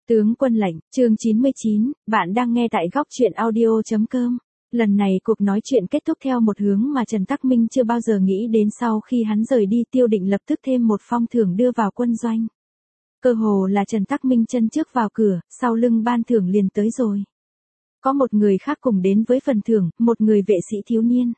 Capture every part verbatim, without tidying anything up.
Tướng quân lệnh, chương chín mươi chín, bạn đang nghe tại góc truyện audio.com. Lần này cuộc nói chuyện kết thúc theo một hướng mà Trần Tắc Minh chưa bao giờ nghĩ đến. Sau khi hắn rời đi, Tiêu Định lập tức thêm một phong thưởng đưa vào quân doanh. Cơ hồ là Trần Tắc Minh chân trước vào cửa, sau lưng ban thưởng liền tới rồi. Có một người khác cùng đến với phần thưởng, một người vệ sĩ thiếu niên.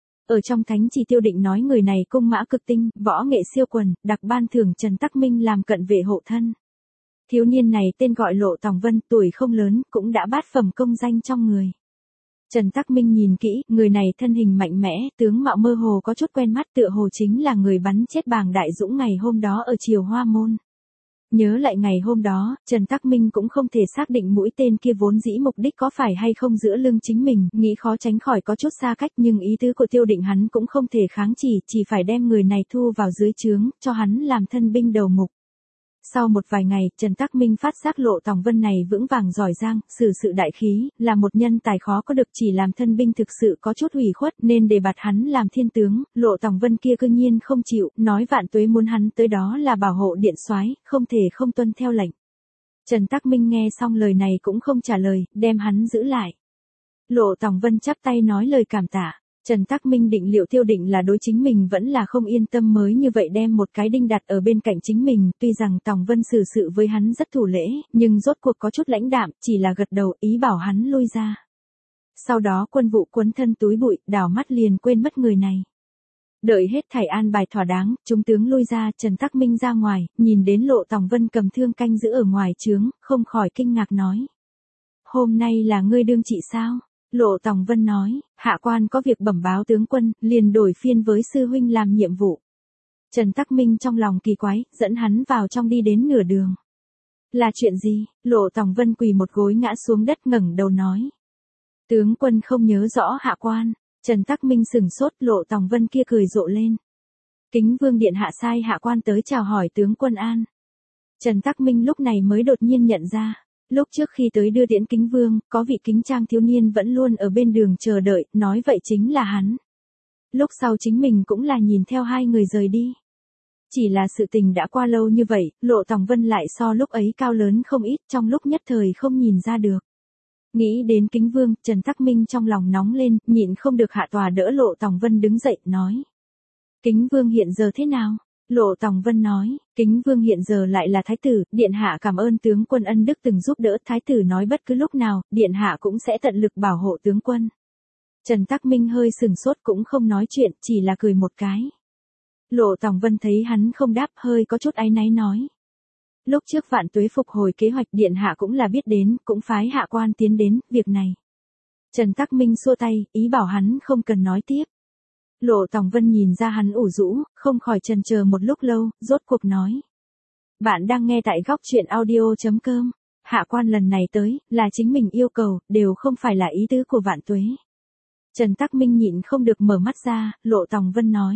Ở trong thánh chỉ Tiêu Định nói người này cung mã cực tinh, võ nghệ siêu quần, đặc ban thưởng Trần Tắc Minh làm cận vệ hộ thân. Thiếu niên này tên gọi Lộ Tòng Vân, tuổi không lớn, cũng đã bát phẩm công danh trong người. Trần Tắc Minh nhìn kỹ, người này thân hình mạnh mẽ, tướng mạo mơ hồ có chút quen mắt, tựa hồ chính là người bắn chết Bàng Đại Dũng ngày hôm đó ở Triều Hoa Môn. Nhớ lại ngày hôm đó, Trần Tắc Minh cũng không thể xác định mũi tên kia vốn dĩ mục đích có phải hay không giữa lưng chính mình, nghĩ khó tránh khỏi có chút xa cách, nhưng ý tứ của Tiêu Định hắn cũng không thể kháng chỉ, chỉ phải đem người này thu vào dưới trướng, cho hắn làm thân binh đầu mục. Sau một vài ngày, Trần Tắc Minh phát giác Lộ Tòng Vân này vững vàng giỏi giang, xử sự đại khí, là một nhân tài khó có được, chỉ làm thân binh thực sự có chút ủy khuất nên để bạt hắn làm thiên tướng. Lộ Tòng Vân kia cư nhiên không chịu, nói vạn tuế muốn hắn tới đó là bảo hộ điện soái, không thể không tuân theo lệnh. Trần Tắc Minh nghe xong lời này cũng không trả lời, đem hắn giữ lại. Lộ Tòng Vân chắp tay nói lời cảm tạ. Trần Tắc Minh định liệu Tiêu Định là đối chính mình vẫn là không yên tâm mới như vậy đem một cái đinh đặt ở bên cạnh chính mình, tuy rằng Tòng Vân xử sự với hắn rất thủ lễ, nhưng rốt cuộc có chút lãnh đạm, chỉ là gật đầu ý bảo hắn lui ra. Sau đó Quân Vụ quấn thân túi bụi, đảo mắt liền quên mất người này. Đợi hết thảy an bài thỏa đáng, chúng tướng lui ra, Trần Tắc Minh ra ngoài, nhìn đến Lộ Tòng Vân cầm thương canh giữ ở ngoài trướng, không khỏi kinh ngạc nói: "Hôm nay là ngươi đương trị sao?" Lộ Tòng Vân nói: "Hạ quan có việc bẩm báo tướng quân, liền đổi phiên với sư huynh làm nhiệm vụ." Trần Tắc Minh trong lòng kỳ quái, dẫn hắn vào trong đi đến nửa đường. "Là chuyện gì?" Lộ Tòng Vân quỳ một gối ngã xuống đất ngẩng đầu nói: "Tướng quân không nhớ rõ hạ quan." Trần Tắc Minh sửng sốt, Lộ Tòng Vân kia cười rộ lên: "Kính Vương điện hạ sai hạ quan tới chào hỏi tướng quân an." Trần Tắc Minh lúc này mới đột nhiên nhận ra. Lúc trước khi tới đưa tiễn Kính Vương, có vị kính trang thiếu niên vẫn luôn ở bên đường chờ đợi, nói vậy chính là hắn. Lúc sau chính mình cũng là nhìn theo hai người rời đi. Chỉ là sự tình đã qua lâu như vậy, Lộ Tòng Vân lại so lúc ấy cao lớn không ít, trong lúc nhất thời không nhìn ra được. Nghĩ đến Kính Vương, Trần Tắc Minh trong lòng nóng lên, nhịn không được hạ tòa đỡ Lộ Tòng Vân đứng dậy, nói: "Kính Vương hiện giờ thế nào?" Lộ Tòng Vân nói: "Kính Vương hiện giờ lại là thái tử, điện hạ cảm ơn tướng quân ân đức từng giúp đỡ, thái tử nói bất cứ lúc nào, điện hạ cũng sẽ tận lực bảo hộ tướng quân." Trần Tắc Minh hơi sừng sốt cũng không nói chuyện, chỉ là cười một cái. Lộ Tòng Vân thấy hắn không đáp, hơi có chút áy náy nói: "Lúc trước vạn tuế phục hồi kế hoạch điện hạ cũng là biết đến, cũng phái hạ quan tiến đến, việc này." Trần Tắc Minh xua tay, ý bảo hắn không cần nói tiếp. Lộ Tòng Vân nhìn ra hắn ủ rũ, không khỏi chần chờ một lúc lâu, rốt cuộc nói: "Bạn đang nghe tại góc truyện audio.com. Hạ quan lần này tới, là chính mình yêu cầu, đều không phải là ý tứ của vạn tuế." Trần Tắc Minh nhịn không được mở mắt ra, Lộ Tòng Vân nói: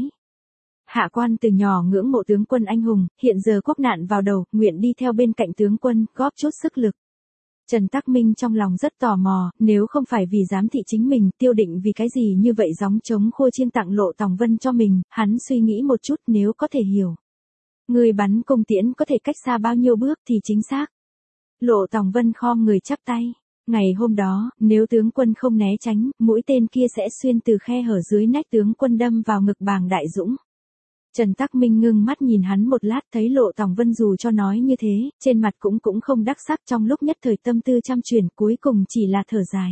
"Hạ quan từ nhỏ ngưỡng mộ tướng quân anh hùng, hiện giờ quốc nạn vào đầu, nguyện đi theo bên cạnh tướng quân, góp chút sức lực." Trần Tắc Minh trong lòng rất tò mò, nếu không phải vì giám thị chính mình, Tiêu Định vì cái gì như vậy gióng trống khô chiên tặng Lộ Tòng Vân cho mình, hắn suy nghĩ một chút nếu có thể hiểu. Người bắn cung tiễn có thể cách xa bao nhiêu bước thì chính xác. Lộ Tòng Vân khom người chắp tay. Ngày hôm đó, nếu tướng quân không né tránh, mũi tên kia sẽ xuyên từ khe hở dưới nách tướng quân đâm vào ngực Bàng Đại Dũng. Trần Tắc Minh ngưng mắt nhìn hắn một lát, thấy Lộ Tòng Vân dù cho nói như thế, trên mặt cũng cũng không đắc sắc, trong lúc nhất thời tâm tư trăm chuyển, cuối cùng chỉ là thở dài.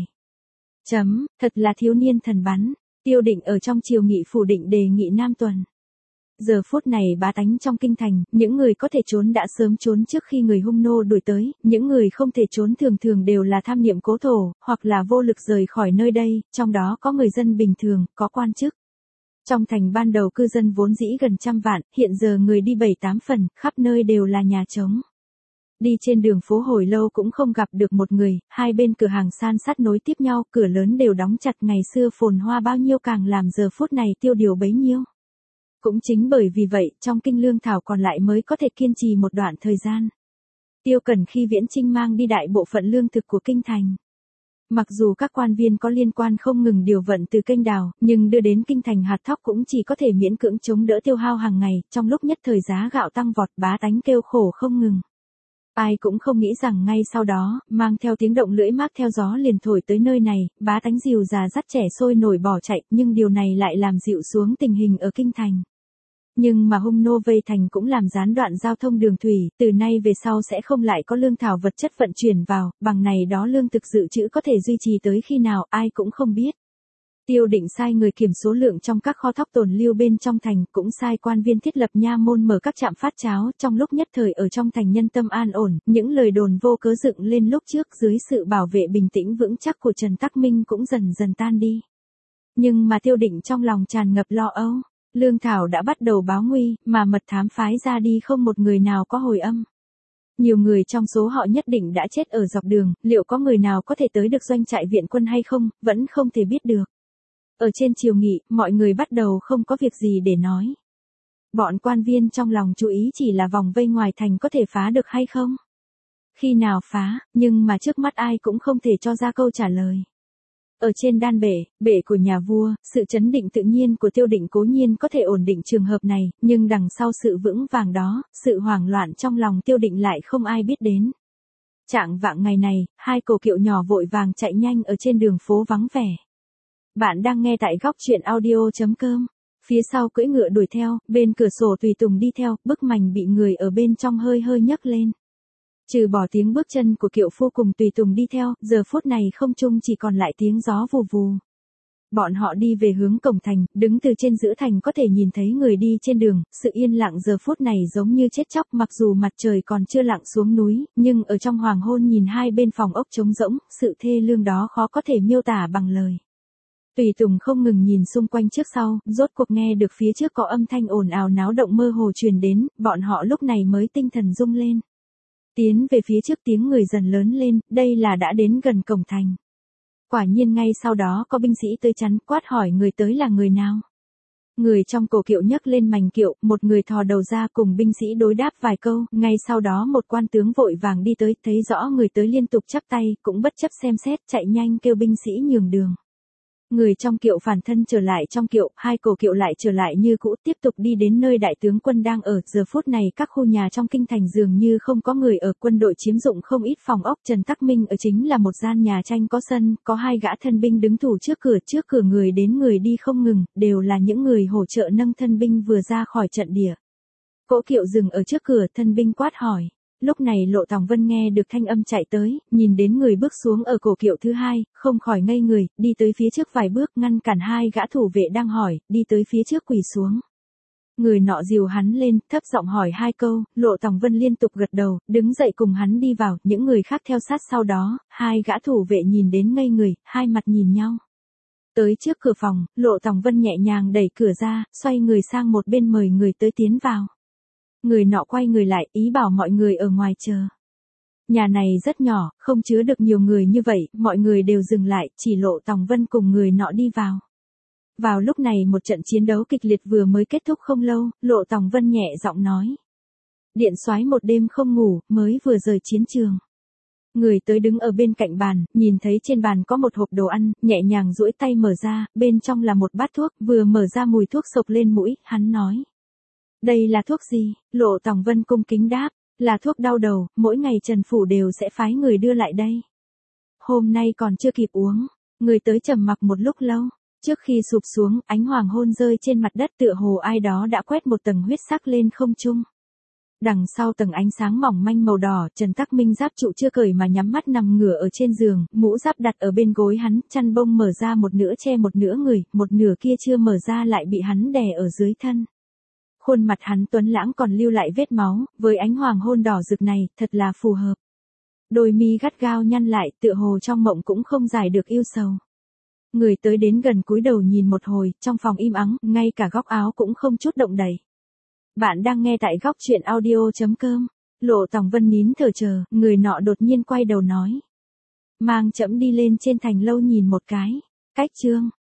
Chấm, thật là thiếu niên thần bắn. Tiêu Định ở trong triều nghị phủ định đề nghị Nam Tuần. Giờ phút này bá tánh trong kinh thành, những người có thể trốn đã sớm trốn trước khi người hung nô đuổi tới, những người không thể trốn thường thường đều là tham niệm cố thổ, hoặc là vô lực rời khỏi nơi đây, trong đó có người dân bình thường, có quan chức. Trong thành ban đầu cư dân vốn dĩ gần trăm vạn, hiện giờ người đi bảy tám phần, khắp nơi đều là nhà trống. Đi trên đường phố hồi lâu cũng không gặp được một người, hai bên cửa hàng san sát nối tiếp nhau, cửa lớn đều đóng chặt, ngày xưa phồn hoa bao nhiêu càng làm giờ phút này tiêu điều bấy nhiêu. Cũng chính bởi vì vậy, trong kinh lương thảo còn lại mới có thể kiên trì một đoạn thời gian. Tiêu Cần khi viễn chinh mang đi đại bộ phận lương thực của kinh thành. Mặc dù các quan viên có liên quan không ngừng điều vận từ kênh đào, nhưng đưa đến kinh thành hạt thóc cũng chỉ có thể miễn cưỡng chống đỡ tiêu hao hàng ngày, trong lúc nhất thời giá gạo tăng vọt bá tánh kêu khổ không ngừng. Ai cũng không nghĩ rằng ngay sau đó, mang theo tiếng động lưỡi mác theo gió liền thổi tới nơi này, bá tánh dìu già dắt trẻ sôi nổi bỏ chạy, nhưng điều này lại làm dịu xuống tình hình ở kinh thành. Nhưng mà hung nô vây thành cũng làm gián đoạn giao thông đường thủy, từ nay về sau sẽ không lại có lương thảo vật chất vận chuyển vào, bằng này đó lương thực dự trữ có thể duy trì tới khi nào ai cũng không biết. Tiêu Định sai người kiểm số lượng trong các kho thóc tồn lưu bên trong thành, cũng sai quan viên thiết lập nha môn mở các trạm phát cháo, trong lúc nhất thời ở trong thành nhân tâm an ổn, những lời đồn vô cớ dựng lên lúc trước dưới sự bảo vệ bình tĩnh vững chắc của Trần Tắc Minh cũng dần dần tan đi. Nhưng mà Tiêu Định trong lòng tràn ngập lo âu, lương thảo đã bắt đầu báo nguy, mà mật thám phái ra đi không một người nào có hồi âm. Nhiều người trong số họ nhất định đã chết ở dọc đường, liệu có người nào có thể tới được doanh trại viện quân hay không, vẫn không thể biết được. Ở trên triều nghị, mọi người bắt đầu không có việc gì để nói. Bọn quan viên trong lòng chú ý chỉ là vòng vây ngoài thành có thể phá được hay không. Khi nào phá, nhưng mà trước mắt ai cũng không thể cho ra câu trả lời. Ở trên đan bể, bể của nhà vua, sự chấn định tự nhiên của Tiêu Định cố nhiên có thể ổn định trường hợp này, nhưng đằng sau sự vững vàng đó, sự hoảng loạn trong lòng Tiêu Định lại không ai biết đến. Trạng vạng ngày này, hai cổ kiệu nhỏ vội vàng chạy nhanh ở trên đường phố vắng vẻ. Bạn đang nghe tại góc truyện audio chấm com. Phía sau cưỡi ngựa đuổi theo, bên cửa sổ tùy tùng đi theo, bức mành bị người ở bên trong hơi hơi nhấc lên. Trừ bỏ tiếng bước chân của kiệu phu cùng tùy tùng đi theo, giờ phút này không trung chỉ còn lại tiếng gió vù vù. Bọn họ đi về hướng cổng thành, đứng từ trên giữa thành có thể nhìn thấy người đi trên đường, sự yên lặng giờ phút này giống như chết chóc, mặc dù mặt trời còn chưa lặn xuống núi, nhưng ở trong hoàng hôn nhìn hai bên phòng ốc trống rỗng, sự thê lương đó khó có thể miêu tả bằng lời. Tùy tùng không ngừng nhìn xung quanh trước sau, rốt cuộc nghe được phía trước có âm thanh ồn ào náo động mơ hồ truyền đến, bọn họ lúc này mới tinh thần rung lên. Tiến về phía trước tiếng người dần lớn lên, đây là đã đến gần cổng thành. Quả nhiên ngay sau đó có binh sĩ tới chắn, quát hỏi người tới là người nào. Người trong cổ kiệu nhấc lên mành kiệu, một người thò đầu ra cùng binh sĩ đối đáp vài câu, ngay sau đó một quan tướng vội vàng đi tới, thấy rõ người tới liên tục chắp tay, cũng bất chấp xem xét, chạy nhanh kêu binh sĩ nhường đường. Người trong kiệu phản thân trở lại trong kiệu, hai cổ kiệu lại trở lại như cũ, tiếp tục đi đến nơi đại tướng quân đang ở. Giờ phút này các khu nhà trong kinh thành dường như không có người ở, quân đội chiếm dụng không ít phòng ốc. Trần Tắc Minh ở chính là một gian nhà tranh có sân, có hai gã thân binh đứng thủ trước cửa, trước cửa người đến người đi không ngừng, đều là những người hỗ trợ nâng thân binh vừa ra khỏi trận địa. Cỗ kiệu dừng ở trước cửa, thân binh quát hỏi. Lúc này Lộ Tòng Vân nghe được thanh âm chạy tới, nhìn đến người bước xuống ở cổ kiệu thứ hai, không khỏi ngây người, đi tới phía trước vài bước ngăn cản hai gã thủ vệ đang hỏi, đi tới phía trước quỳ xuống. Người nọ dìu hắn lên, thấp giọng hỏi hai câu, Lộ Tòng Vân liên tục gật đầu, đứng dậy cùng hắn đi vào, những người khác theo sát sau đó, hai gã thủ vệ nhìn đến ngây người, hai mặt nhìn nhau. Tới trước cửa phòng, Lộ Tòng Vân nhẹ nhàng đẩy cửa ra, xoay người sang một bên mời người tới tiến vào. Người nọ quay người lại, ý bảo mọi người ở ngoài chờ. Nhà này rất nhỏ, không chứa được nhiều người như vậy, mọi người đều dừng lại, chỉ Lộ Tòng Vân cùng người nọ đi vào. Vào lúc này một trận chiến đấu kịch liệt vừa mới kết thúc không lâu, Lộ Tòng Vân nhẹ giọng nói. Điện soái một đêm không ngủ, mới vừa rời chiến trường. Người tới đứng ở bên cạnh bàn, nhìn thấy trên bàn có một hộp đồ ăn, nhẹ nhàng duỗi tay mở ra, bên trong là một bát thuốc, vừa mở ra mùi thuốc sộc lên mũi, hắn nói. Đây là thuốc gì? Lộ Tòng Vân cung kính đáp, là thuốc đau đầu, mỗi ngày Trần Phủ đều sẽ phái người đưa lại đây. Hôm nay còn chưa kịp uống, người tới trầm mặc một lúc lâu, trước khi sụp xuống, ánh hoàng hôn rơi trên mặt đất tựa hồ ai đó đã quét một tầng huyết sắc lên không trung. Đằng sau tầng ánh sáng mỏng manh màu đỏ, Trần Tắc Minh giáp trụ chưa cởi mà nhắm mắt nằm ngửa ở trên giường, mũ giáp đặt ở bên gối hắn, chăn bông mở ra một nửa che một nửa người, một nửa kia chưa mở ra lại bị hắn đè ở dưới thân. Khuôn mặt hắn tuấn lãng còn lưu lại vết máu, với ánh hoàng hôn đỏ rực này, thật là phù hợp. Đôi mi gắt gao nhăn lại, tựa hồ trong mộng cũng không giải được yêu sầu. Người tới đến gần cúi đầu nhìn một hồi, trong phòng im ắng, ngay cả góc áo cũng không chút động đậy. Bạn đang nghe tại góc truyện audio chấm com. Lộ Tòng Vân nín thở chờ, người nọ đột nhiên quay đầu nói. Mang trẫm đi lên trên thành lâu nhìn một cái. Cách chương.